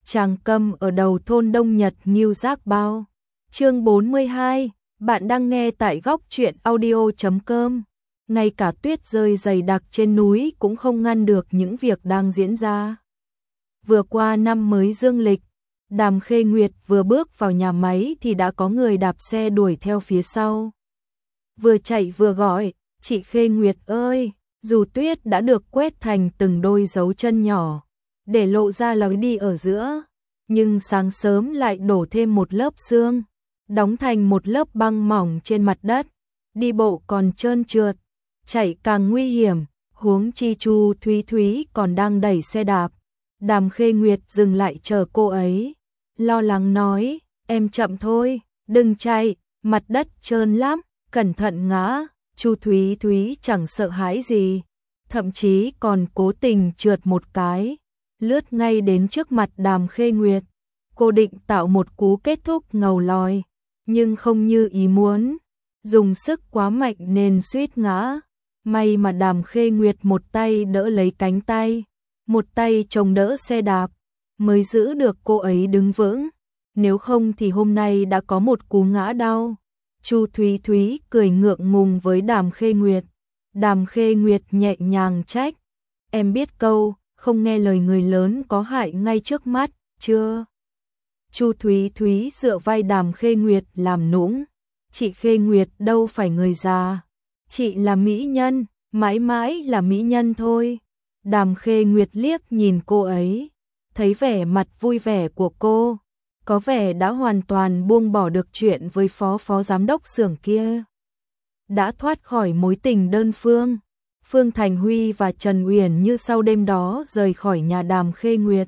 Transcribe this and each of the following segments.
Tràng Câm ở đầu thôn Đông Nhật Ngưu Giác Bao. Chương 42, bạn đang nghe tại góc truyện audio.com. Ngay cả tuyết rơi dày đặc trên núi cũng không ngăn được những việc đang diễn ra. Vừa qua năm mới dương lịch, Đàm Khê Nguyệt vừa bước vào nhà máy thì đã có người đạp xe đuổi theo phía sau. Vừa chạy vừa gọi, "Chị Khê Nguyệt ơi!" Dù tuyết đã được quét thành từng đôi dấu chân nhỏ, để lộ ra lối đi ở giữa, nhưng sáng sớm lại đổ thêm một lớp sương, đóng thành một lớp băng mỏng trên mặt đất, đi bộ còn trơn trượt, chạy càng nguy hiểm, huống chi Chu Thúy Thúy còn đang đẩy xe đạp. Đàm Khê Nguyệt dừng lại chờ cô ấy, lo lắng nói, "Em chậm thôi, đừng chạy, mặt đất trơn lắm, cẩn thận ngã." Chu Thúy Thúy chẳng sợ hãi gì, thậm chí còn cố tình trượt một cái, lướt ngay đến trước mặt Đàm Khê Nguyệt. Cô định tạo một cú kết thúc ngầu lòi, nhưng không như ý muốn, dùng sức quá mạnh nên suýt ngã. May mà Đàm Khê Nguyệt một tay đỡ lấy cánh tay, một tay chống đỡ xe đạp, mới giữ được cô ấy đứng vững, nếu không thì hôm nay đã có một cú ngã đau. Chu Thúy Thúy cười ngượng ngùng với Đàm Khê Nguyệt. Đàm Khê Nguyệt nhẹ nhàng trách, "Em biết câu, không nghe lời người lớn có hại ngay trước mắt, chưa?" Chu Thúy Thúy dựa vai Đàm Khê Nguyệt làm nũng, "Chị Khê Nguyệt đâu phải người già, chị là mỹ nhân, mãi mãi là mỹ nhân thôi." Đàm Khê Nguyệt liếc nhìn cô ấy, thấy vẻ mặt vui vẻ của cô, có vẻ đã hoàn toàn buông bỏ được chuyện với phó giám đốc xưởng kia. Đã thoát khỏi mối tình đơn phương, Phương Thành Huy và Trần Uyển Như sau đêm đó rời khỏi nhà Đàm Khê Nguyệt.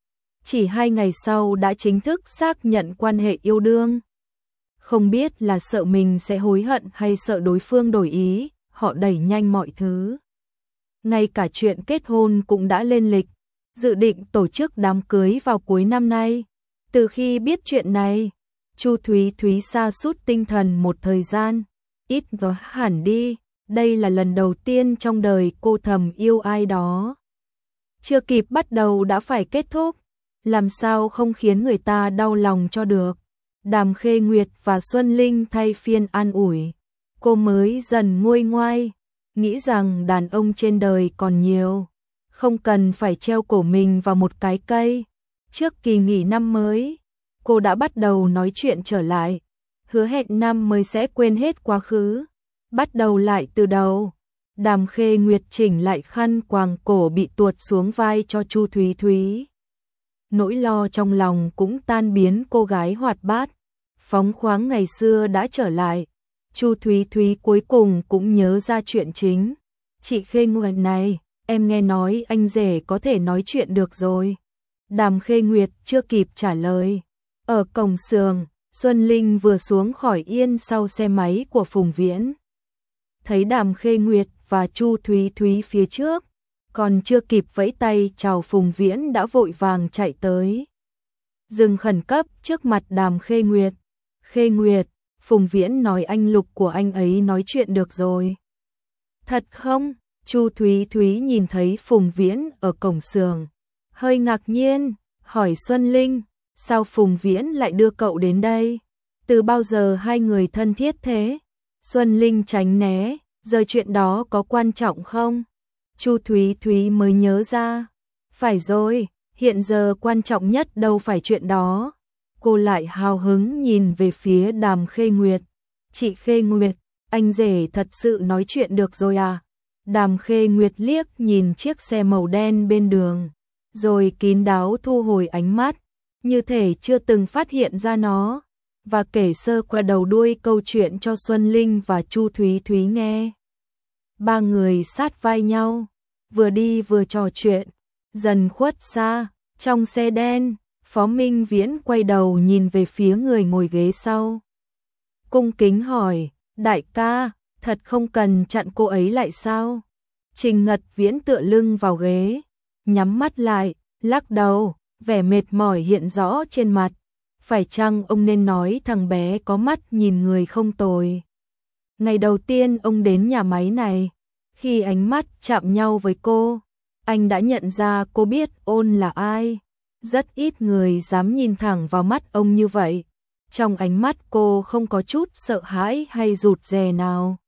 Chỉ 2 ngày sau đã chính thức xác nhận quan hệ yêu đương. Không biết là sợ mình sẽ hối hận hay sợ đối phương đổi ý, họ đẩy nhanh mọi thứ. Ngay cả chuyện kết hôn cũng đã lên lịch, dự định tổ chức đám cưới vào cuối năm nay. Từ khi biết chuyện này, Chu Thúy Thúy sa sút tinh thần một thời gian, ít nói hẳn đi, đây là lần đầu tiên trong đời cô thầm yêu ai đó. Chưa kịp bắt đầu đã phải kết thúc, làm sao không khiến người ta đau lòng cho được. Đàm Khê Nguyệt và Xuân Linh thay phiên an ủi, cô mới dần nguôi ngoai, nghĩ rằng đàn ông trên đời còn nhiều, không cần phải treo cổ mình vào một cái cây. Trước kỳ nghỉ năm mới, cô đã bắt đầu nói chuyện trở lại, hứa hẹn năm mới sẽ quên hết quá khứ, bắt đầu lại từ đầu. Đàm Khê Nguyệt chỉnh lại khăn quàng cổ bị tuột xuống vai cho Chu Thúy Thúy. Nỗi lo trong lòng cũng tan biến, cô gái hoạt bát, phóng khoáng ngày xưa đã trở lại. Chu Thúy Thúy cuối cùng cũng nhớ ra chuyện chính. "Chị Khê Nguyệt này, em nghe nói anh rể có thể nói chuyện được rồi." Đàm Khê Nguyệt chưa kịp trả lời. Ở cổng xưởng, Xuân Linh vừa xuống khỏi yên sau xe máy của Phùng Viễn. Thấy Đàm Khê Nguyệt và Chu Thúy Thúy phía trước, còn chưa kịp vẫy tay chào Phùng Viễn đã vội vàng chạy tới. Dừng khẩn cấp trước mặt Đàm Khê Nguyệt. "Khê Nguyệt, Phùng Viễn nói anh Lục của anh ấy nói chuyện được rồi." "Thật không?" Chu Thúy Thúy nhìn thấy Phùng Viễn ở cổng xưởng, hơi ngạc nhiên, hỏi Xuân Linh, "Sao Phùng Viễn lại đưa cậu đến đây? Từ bao giờ hai người thân thiết thế?" Xuân Linh tránh né, "Giờ chuyện đó có quan trọng không?" Chu Thúy Thúy mới nhớ ra, "Phải rồi, hiện giờ quan trọng nhất đâu phải chuyện đó." Cô lại hào hứng nhìn về phía Đàm Khê Nguyệt. "Chị Khê Nguyệt, anh rể thật sự nói chuyện được rồi à?" Đàm Khê Nguyệt liếc nhìn chiếc xe màu đen bên đường, rồi kín đáo thu hồi ánh mắt, như thể chưa từng phát hiện ra nó, và kể sơ qua đầu đuôi câu chuyện cho Xuân Linh và Chu Thúy Thúy nghe. Ba người sát vai nhau, vừa đi vừa trò chuyện, dần khuất xa. Trong xe đen, Phó Minh Viễn quay đầu nhìn về phía người ngồi ghế sau, cung kính hỏi, "Đại ca, thật không cần chặn cô ấy lại sao?" Trình Ngật Viễn tựa lưng vào ghế, nhắm mắt lại, lắc đầu, vẻ mệt mỏi hiện rõ trên mặt. Phải chăng ông nên nói thằng bé có mắt nhìn người không tồi? Ngày đầu tiên ông đến nhà máy này, khi ánh mắt chạm nhau với cô, anh đã nhận ra cô biết Ôn là ai. Rất ít người dám nhìn thẳng vào mắt ông như vậy. Trong ánh mắt cô không có chút sợ hãi hay rụt rè nào.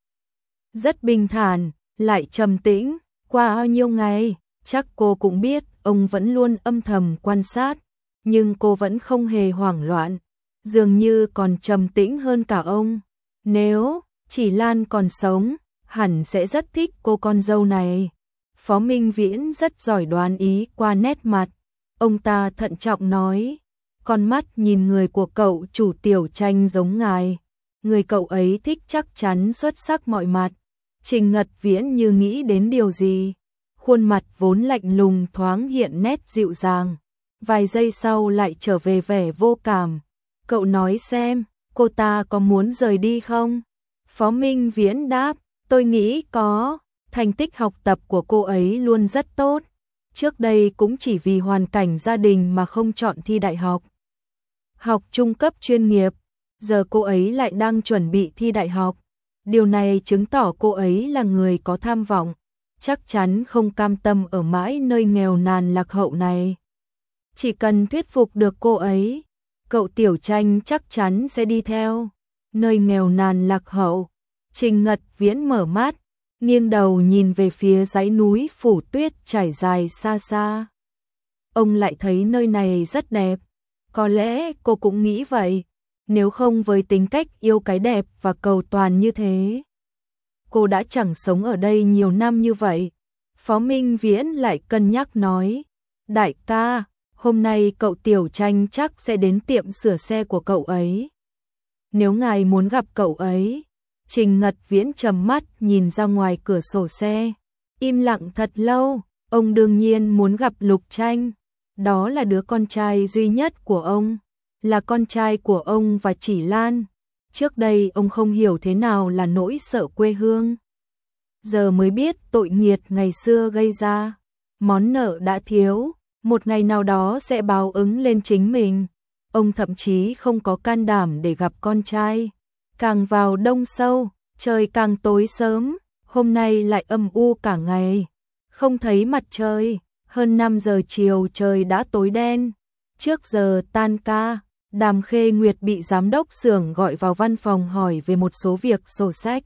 Rất bình thản, lại trầm tĩnh. Qua bao nhiêu ngày, chắc cô cũng biết ông vẫn luôn âm thầm quan sát, nhưng cô vẫn không hề hoảng loạn, dường như còn trầm tĩnh hơn cả ông. Nếu Chỉ Lan còn sống, hẳn sẽ rất thích cô con dâu này. Phó Minh Viễn rất giỏi đoán ý qua nét mặt. Ông ta thận trọng nói, con mắt nhìn người của cậu chủ Tiểu Tranh giống ngài. Người cậu ấy thích chắc chắn xuất sắc mọi mặt. Trình Ngật Viễn như nghĩ đến điều gì. Khuôn mặt vốn lạnh lùng thoáng hiện nét dịu dàng. Vài giây sau lại trở về vẻ vô cảm. Cậu nói xem, cô ta có muốn rời đi không? Phó Minh Viễn đáp, tôi nghĩ có. Thành tích học tập của cô ấy luôn rất tốt. Trước đây cũng chỉ vì hoàn cảnh gia đình mà không chọn thi đại học. Học trung cấp chuyên nghiệp, giờ cô ấy lại đang chuẩn bị thi đại học. Điều này chứng tỏ cô ấy là người có tham vọng, chắc chắn không cam tâm ở mãi nơi nghèo nàn lạc hậu này. Chỉ cần thuyết phục được cô ấy, cậu Tiểu Tranh chắc chắn sẽ đi theo. Nơi nghèo nàn lạc hậu, Trình Ngật Viễn mở mắt, nghiêng đầu nhìn về phía dãy núi phủ tuyết trải dài xa xa. Ông lại thấy nơi này rất đẹp. Có lẽ cô cũng nghĩ vậy, nếu không với tính cách yêu cái đẹp và cầu toàn như thế, cô đã chẳng sống ở đây nhiều năm như vậy. Phó Minh Viễn lại cân nhắc nói, đại ca, hôm nay cậu Tiểu Tranh chắc sẽ đến tiệm sửa xe của cậu ấy. Nếu ngài muốn gặp cậu ấy. Trình Ngật Viễn trầm mắt nhìn ra ngoài cửa sổ xe, im lặng thật lâu. Ông đương nhiên muốn gặp Lục Tranh. Đó là đứa con trai duy nhất của ông, là con trai của ông và Chỉ Lan. Trước đây ông không hiểu thế nào là nỗi sợ quê hương. Giờ mới biết tội nghiệt ngày xưa gây ra. Món nợ đã thiếu, một ngày nào đó sẽ báo ứng lên chính mình. Ông thậm chí không có can đảm để gặp con trai. Càng vào đông sâu, trời càng tối sớm, hôm nay lại âm u cả ngày. Không thấy mặt trời, hơn 5 giờ chiều trời đã tối đen. Trước giờ tan ca, Đàm Khê Nguyệt bị giám đốc xưởng gọi vào văn phòng hỏi về một số việc sổ sách.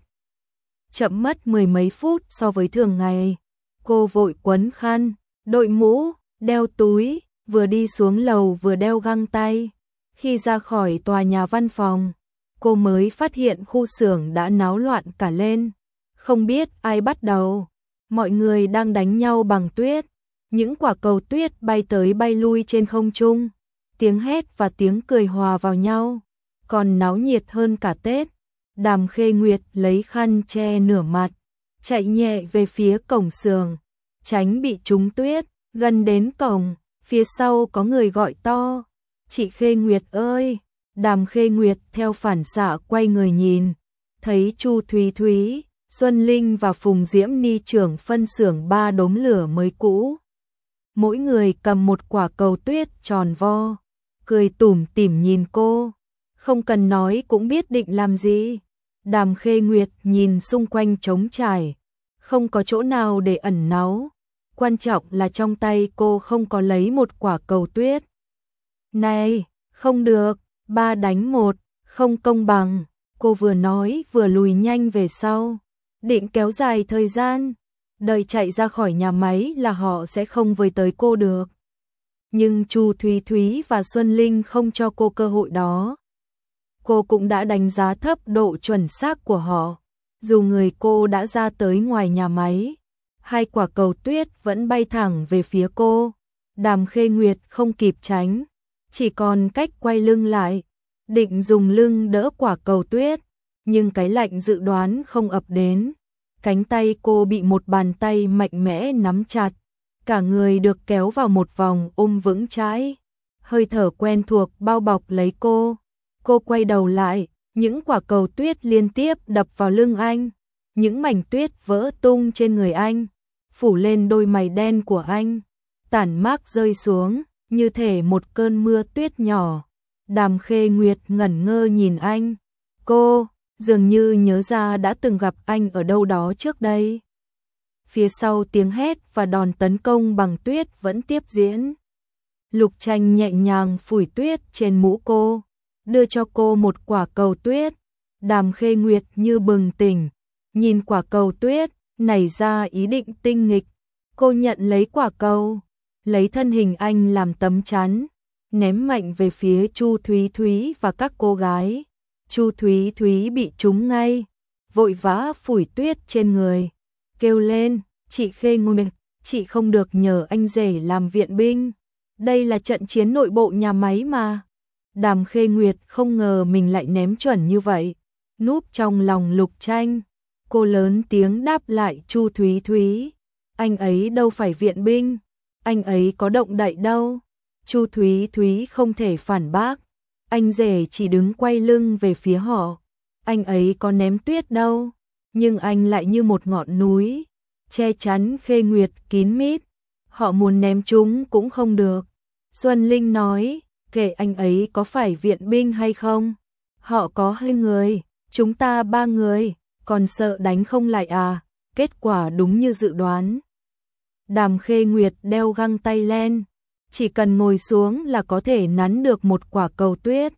Chậm mất 10 mấy phút so với thường ngày. Cô vội quấn khăn, đội mũ, đeo túi, vừa đi xuống lầu vừa đeo găng tay. Khi ra khỏi tòa nhà văn phòng, cô mới phát hiện khu xưởng đã náo loạn cả lên. Không biết ai bắt đầu, mọi người đang đánh nhau bằng tuyết. Những quả cầu tuyết bay tới bay lui trên không trung. Tiếng hét và tiếng cười hòa vào nhau, còn náo nhiệt hơn cả Tết. Đàm Khê Nguyệt lấy khăn che nửa mặt, chạy nhẹ về phía cổng xưởng, tránh bị trúng tuyết. Gần đến cổng, phía sau có người gọi to, chị Khê Nguyệt ơi! Đàm Khê Nguyệt theo phản xạ quay người nhìn, thấy Chu Thúy Thúy, Xuân Linh và Phùng Diễm Ni trưởng phân xưởng 3 đốm lửa mới cũ. Mỗi người cầm một quả cầu tuyết tròn vo, cười tủm tỉm nhìn cô, không cần nói cũng biết định làm gì. Đàm Khê Nguyệt nhìn xung quanh trống trải, không có chỗ nào để ẩn náu. Quan trọng là trong tay cô không có lấy một quả cầu tuyết. Này, không được, 3 đánh 1, không công bằng. Cô vừa nói vừa lùi nhanh về sau, định kéo dài thời gian. Đợi chạy ra khỏi nhà máy là họ sẽ không với tới cô được. Nhưng Chu Thúy Thúy và Xuân Linh không cho cô cơ hội đó. Cô cũng đã đánh giá thấp độ chuẩn xác của họ. Dù người cô đã ra tới ngoài nhà máy, 2 quả cầu tuyết vẫn bay thẳng về phía cô. Đàm Khê Nguyệt không kịp tránh, chỉ còn cách quay lưng lại, định dùng lưng đỡ quả cầu tuyết. Nhưng cái lạnh dự đoán không ập đến. Cánh tay cô bị một bàn tay mạnh mẽ nắm chặt, cả người được kéo vào một vòng ôm vững chãi. Hơi thở quen thuộc bao bọc lấy cô. Cô quay đầu lại, những quả cầu tuyết liên tiếp đập vào lưng anh. Những mảnh tuyết vỡ tung trên người anh, phủ lên đôi mày đen của anh, tản mát rơi xuống, như thể một cơn mưa tuyết nhỏ. Đàm Khê Nguyệt ngẩn ngơ nhìn anh. Cô dường như nhớ ra đã từng gặp anh ở đâu đó trước đây. Phía sau tiếng hét và đòn tấn công bằng tuyết vẫn tiếp diễn. Lục Tranh nhẹ nhàng phủi tuyết trên mũ cô, đưa cho cô một quả cầu tuyết. Đàm Khê Nguyệt như bừng tỉnh, nhìn quả cầu tuyết, nảy ra ý định tinh nghịch. Cô nhận lấy quả cầu, lấy thân hình anh làm tấm chắn, ném mạnh về phía Chu Thúy Thúy và các cô gái. Chu Thúy Thúy bị trúng ngay, vội vã phủi tuyết trên người, kêu lên, chị Khê Nguyệt, chị không được nhờ anh rể làm viện binh. Đây là trận chiến nội bộ nhà máy mà. Đàm Khê Nguyệt không ngờ mình lại ném chuẩn như vậy. Núp trong lòng Lục Tranh, cô lớn tiếng đáp lại Chu Thúy Thúy. Anh ấy đâu phải viện binh, anh ấy có động đậy đâu. Chu Thúy Thúy không thể phản bác. Anh rể chỉ đứng quay lưng về phía họ. Anh ấy có ném tuyết đâu, nhưng anh lại như một ngọn núi, che chắn Khê Nguyệt kín mít. Họ muốn ném chúng cũng không được. Xuân Linh nói, kệ anh ấy có phải viện binh hay không. Họ có 2 người, chúng ta 3 người, còn sợ đánh không lại à? Kết quả đúng như dự đoán. Đàm Khê Nguyệt đeo găng tay len, chỉ cần ngồi xuống là có thể nắn được một quả cầu tuyết.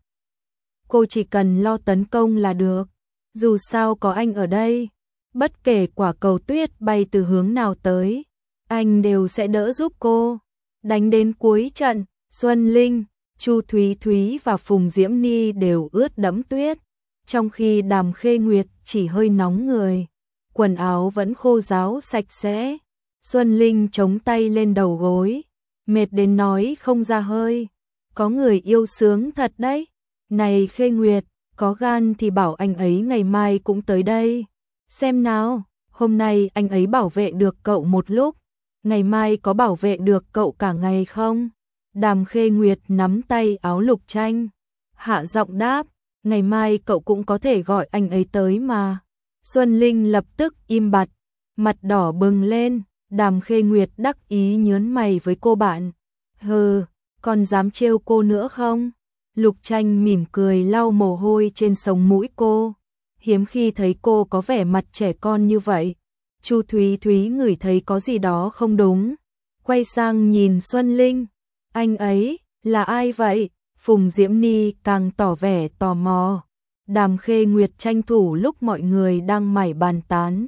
Cô chỉ cần lo tấn công là được, dù sao có anh ở đây, bất kể quả cầu tuyết bay từ hướng nào tới, anh đều sẽ đỡ giúp cô. Đánh đến cuối trận, Xuân Linh, Chu Thúy Thúy và Phùng Diễm Ni đều ướt đẫm tuyết, trong khi Đàm Khê Nguyệt chỉ hơi nóng người, quần áo vẫn khô ráo sạch sẽ. Xuân Linh chống tay lên đầu gối, mệt đến nói không ra hơi. Có người yêu sướng thật đấy. Này Khê Nguyệt, có gan thì bảo anh ấy ngày mai cũng tới đây. Xem nào, hôm nay anh ấy bảo vệ được cậu một lúc, ngày mai có bảo vệ được cậu cả ngày không? Đàm Khê Nguyệt nắm tay áo Lục Tranh, hạ giọng đáp, ngày mai cậu cũng có thể gọi anh ấy tới mà. Xuân Linh lập tức im bặt, mặt đỏ bừng lên. Đàm Khê Nguyệt đắc ý nhớn mày với cô bạn. Hừ, còn dám trêu cô nữa không? Lục Tranh mỉm cười lau mồ hôi trên sống mũi cô. Hiếm khi thấy cô có vẻ mặt trẻ con như vậy. Chu Thúy Thúy ngửi thấy có gì đó không đúng, quay sang nhìn Xuân Linh. Anh ấy, là ai vậy? Phùng Diễm Ni càng tỏ vẻ tò mò. Đàm Khê Nguyệt tranh thủ lúc mọi người đang mải bàn tán,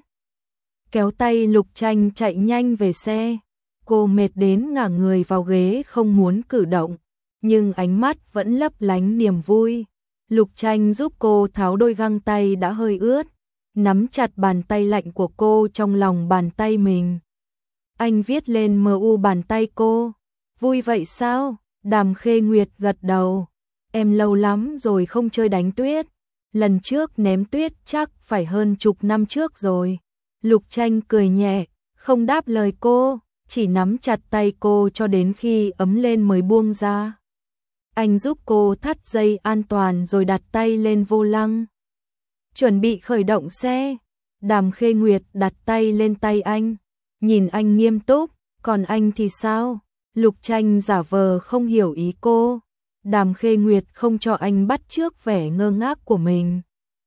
kéo tay Lục Tranh chạy nhanh về xe. Cô mệt đến ngả người vào ghế không muốn cử động, nhưng ánh mắt vẫn lấp lánh niềm vui. Lục Tranh giúp cô tháo đôi găng tay đã hơi ướt, nắm chặt bàn tay lạnh của cô trong lòng bàn tay mình. Anh viết lên MU bàn tay cô. Vui vậy sao? Đàm Khê Nguyệt gật đầu. Em lâu lắm rồi không chơi đánh tuyết. Lần trước ném tuyết chắc phải hơn chục năm trước rồi. Lục Tranh cười nhẹ, không đáp lời cô, chỉ nắm chặt tay cô cho đến khi ấm lên mới buông ra. Anh giúp cô thắt dây an toàn rồi đặt tay lên vô lăng, chuẩn bị khởi động xe. Đàm Khê Nguyệt đặt tay lên tay anh, nhìn anh nghiêm túc. Còn anh thì sao? Lục Tranh giả vờ không hiểu ý cô. Đàm Khê Nguyệt không cho anh bắt chước vẻ ngơ ngác của mình.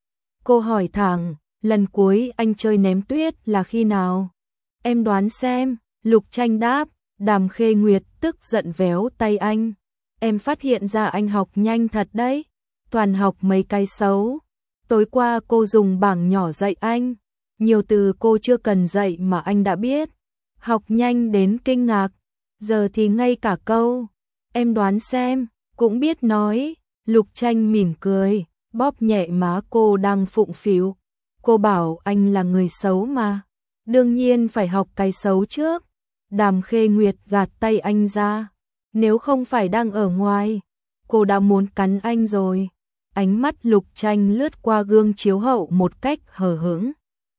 Cô hỏi thẳng, lần cuối anh chơi ném tuyết là khi nào? Em đoán xem. Lục Tranh đáp. Đàm Khê Nguyệt tức giận véo tay anh. Em phát hiện ra anh học nhanh thật đấy, toàn học mấy cái xấu. Tối qua cô dùng bảng nhỏ dạy anh, nhiều từ cô chưa cần dạy mà anh đã biết. Học nhanh đến kinh ngạc, giờ thì ngay cả câu em đoán xem cũng biết nói. Lục Tranh mỉm cười, bóp nhẹ má cô đang phụng phịu. Cô bảo anh là người xấu mà, đương nhiên phải học cái xấu trước. Đàm Khê Nguyệt gạt tay anh ra. Nếu không phải đang ở ngoài, cô đã muốn cắn anh rồi. Ánh mắt Lục Tranh lướt qua gương chiếu hậu một cách hờ hững.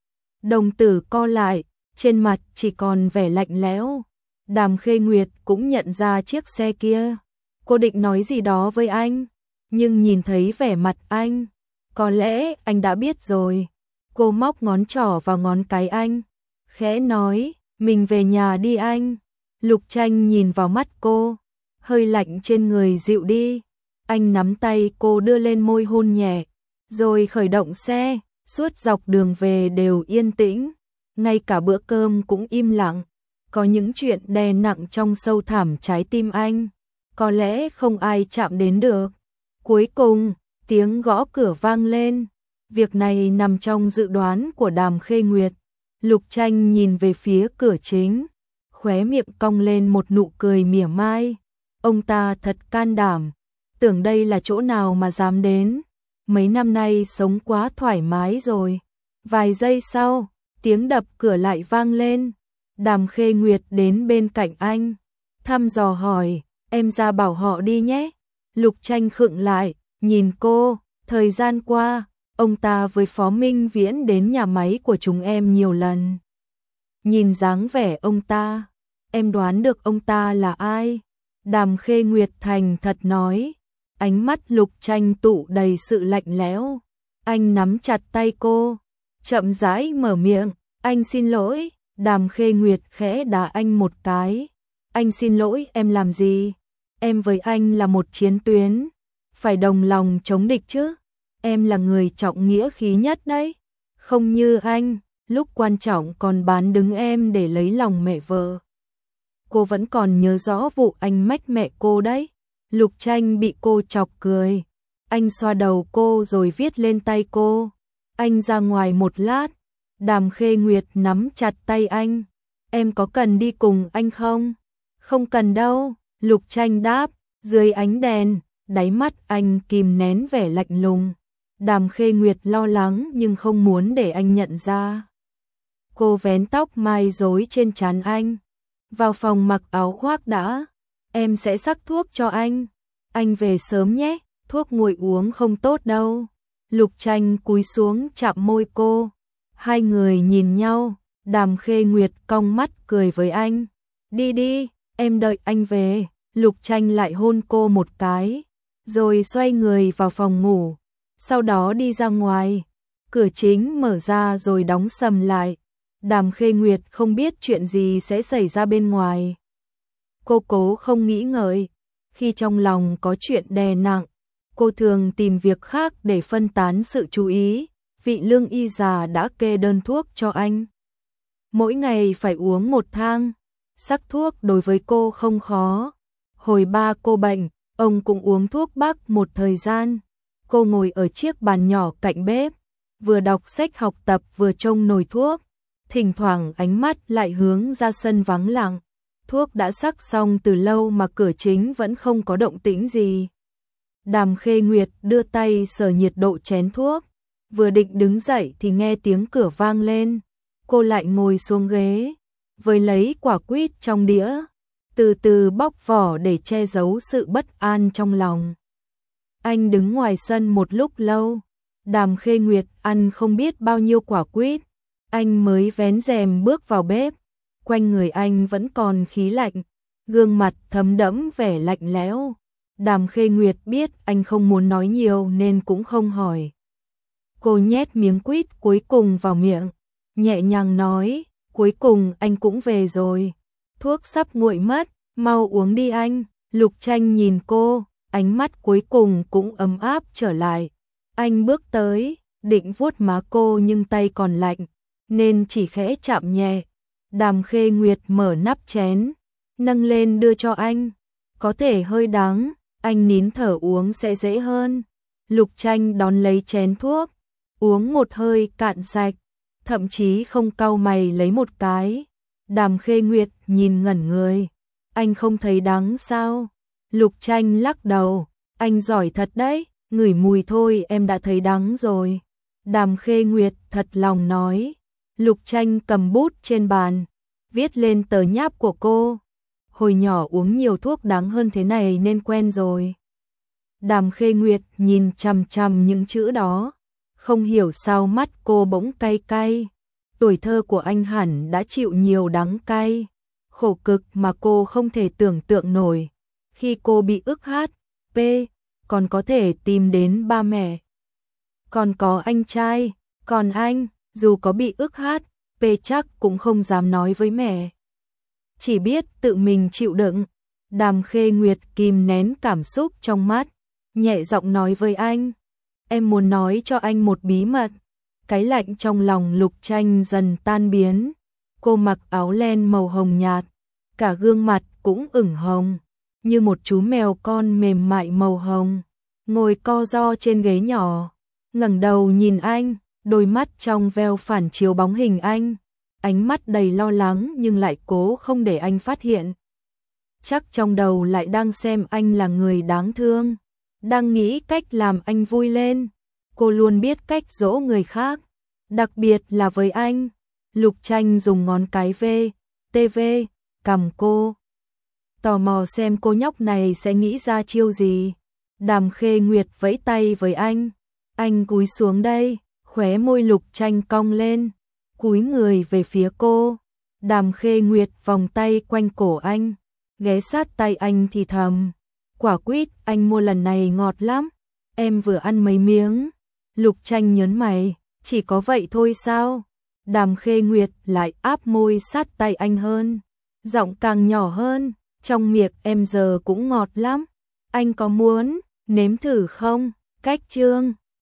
Đồng tử co lại, trên mặt chỉ còn vẻ lạnh lẽo. Đàm Khê Nguyệt cũng nhận ra chiếc xe kia. Cô định nói gì đó với anh, nhưng nhìn thấy vẻ mặt anh, có lẽ anh đã biết rồi. Cô móc ngón trỏ vào ngón cái anh, khẽ nói, mình về nhà đi anh. Lục Tranh nhìn vào mắt cô, hơi lạnh trên người dịu đi. Anh nắm tay cô đưa lên môi hôn nhẹ, rồi khởi động xe. Suốt dọc đường về đều yên tĩnh, ngay cả bữa cơm cũng im lặng. Có những chuyện đè nặng trong sâu thẳm trái tim anh, có lẽ không ai chạm đến được. Cuối cùng, tiếng gõ cửa vang lên. Việc này nằm trong dự đoán của Đàm Khê Nguyệt. Lục Tranh nhìn về phía cửa chính, khóe miệng cong lên một nụ cười mỉa mai. Ông ta thật can đảm, tưởng đây là chỗ nào mà dám đến. Mấy năm nay sống quá thoải mái rồi. Vài giây sau, tiếng đập cửa lại vang lên. Đàm Khê Nguyệt đến bên cạnh anh, thăm dò hỏi, em ra bảo họ đi nhé. Lục Tranh khựng lại, nhìn cô, thời gian qua, ông ta với Phó Minh Viễn đến nhà máy của chúng em nhiều lần. Nhìn dáng vẻ ông ta, em đoán được ông ta là ai. Đàm Khê Nguyệt thành thật nói, ánh mắt Lục Tranh tụ đầy sự lạnh lẽo. Anh nắm chặt tay cô, chậm rãi mở miệng, anh xin lỗi. Đàm Khê Nguyệt khẽ đá anh một cái. Anh xin lỗi em làm gì? Em với anh là một chiến tuyến, phải đồng lòng chống địch chứ. Em là người trọng nghĩa khí nhất đấy. Không như anh, lúc quan trọng còn bán đứng em để lấy lòng mẹ vợ. Cô vẫn còn nhớ rõ vụ anh mách mẹ cô đấy. Lục Tranh bị cô chọc cười. Anh xoa đầu cô rồi viết lên tay cô. Anh ra ngoài một lát. Đàm Khê Nguyệt nắm chặt tay anh. Em có cần đi cùng anh không? Không cần đâu, Lục Tranh đáp. Dưới ánh đèn, đáy mắt anh kìm nén vẻ lạnh lùng. Đàm Khê Nguyệt lo lắng nhưng không muốn để anh nhận ra. Cô vén tóc mai rối trên trán anh. Vào phòng mặc áo khoác đã. Em sẽ sắc thuốc cho anh. Anh về sớm nhé, thuốc nguội uống không tốt đâu. Lục Tranh cúi xuống chạm môi cô. Hai người nhìn nhau, Đàm Khê Nguyệt cong mắt cười với anh. Đi đi, em đợi anh về. Lục Tranh lại hôn cô một cái, rồi xoay người vào phòng ngủ. Sau đó đi ra ngoài, cửa chính mở ra rồi đóng sầm lại. Đàm Khê Nguyệt không biết chuyện gì sẽ xảy ra bên ngoài. Cô cố không nghĩ ngợi. Khi trong lòng có chuyện đè nặng, cô thường tìm việc khác để phân tán sự chú ý. Vị lương y già đã kê đơn thuốc cho anh. Mỗi ngày phải uống một thang. Sắc thuốc đối với cô không khó. Hồi ba cô bệnh, ông cũng uống thuốc bắc một thời gian. Cô ngồi ở chiếc bàn nhỏ cạnh bếp, vừa đọc sách học tập vừa trông nồi thuốc. Thỉnh thoảng ánh mắt lại hướng ra sân vắng lặng. Thuốc đã sắc xong từ lâu mà cửa chính vẫn không có động tĩnh gì. Đàm Khê Nguyệt đưa tay sờ nhiệt độ chén thuốc. Vừa định đứng dậy thì nghe tiếng cửa vang lên. Cô lại ngồi xuống ghế, với lấy quả quýt trong đĩa, từ từ bóc vỏ để che giấu sự bất an trong lòng. Anh đứng ngoài sân một lúc lâu. Đàm Khê Nguyệt ăn không biết bao nhiêu quả quýt. Anh mới vén rèm bước vào bếp. Quanh người anh vẫn còn khí lạnh, gương mặt thấm đẫm vẻ lạnh lẽo. Đàm Khê Nguyệt biết anh không muốn nói nhiều nên cũng không hỏi. Cô nhét miếng quýt cuối cùng vào miệng, nhẹ nhàng nói, cuối cùng anh cũng về rồi. Thuốc sắp nguội mất, mau uống đi anh. Lục Tranh nhìn cô, ánh mắt cuối cùng cũng ấm áp trở lại. Anh bước tới, định vuốt má cô nhưng tay còn lạnh, nên chỉ khẽ chạm nhẹ. Đàm Khê Nguyệt mở nắp chén, nâng lên đưa cho anh. Có thể hơi đắng, anh nín thở uống sẽ dễ hơn. Lục Tranh đón lấy chén thuốc, uống một hơi cạn sạch, thậm chí không cau mày lấy một cái. Đàm Khê Nguyệt nhìn ngẩn người. Anh không thấy đắng sao? Lục Tranh lắc đầu. Anh giỏi thật đấy, ngửi mùi thôi em đã thấy đắng rồi. Đàm Khê Nguyệt thật lòng nói. Lục Tranh cầm bút trên bàn, viết lên tờ nháp của cô. Hồi nhỏ uống nhiều thuốc đắng hơn thế này nên quen rồi. Đàm Khê Nguyệt nhìn chằm chằm những chữ đó. Không hiểu sao mắt cô bỗng cay cay. Tuổi thơ của anh hẳn đã chịu nhiều đắng cay, khổ cực mà cô không thể tưởng tượng nổi. Khi cô bị ức HP, còn có thể tìm đến ba mẹ. Còn có anh trai, còn anh, dù có bị ức HP chắc cũng không dám nói với mẹ. Chỉ biết tự mình chịu đựng. Đàm Khê Nguyệt kìm nén cảm xúc trong mắt, nhẹ giọng nói với anh. Em muốn nói cho anh một bí mật. Cái lạnh trong lòng Lục Tranh dần tan biến. Cô mặc áo len màu hồng nhạt, cả gương mặt cũng ửng hồng. như một chú mèo con mềm mại màu hồng, ngồi co ro trên ghế nhỏ, ngẩng đầu nhìn anh, đôi mắt trong veo phản chiếu bóng hình anh, ánh mắt đầy lo lắng nhưng lại cố không để anh phát hiện. Chắc trong đầu lại đang xem anh là người đáng thương, đang nghĩ cách làm anh vui lên. Cô luôn biết cách dỗ người khác, đặc biệt là với anh. Lục Tranh dùng ngón cái TV cầm cô, tò mò xem cô nhóc này sẽ nghĩ ra chiêu gì. Đàm Khê Nguyệt vẫy tay với anh cúi xuống đây, khóe môi Lục Tranh cong lên, cúi người về phía cô. Đàm Khê Nguyệt vòng tay quanh cổ anh, ghé sát tay anh thì thầm, quả quýt anh mua lần này ngọt lắm, em vừa ăn mấy miếng. Lục Tranh nhớn mày, chỉ có vậy thôi sao? Đàm Khê Nguyệt lại áp môi sát tay anh hơn, giọng càng nhỏ hơn, trong miệng em giờ cũng ngọt lắm, anh có muốn nếm thử không? Cách chương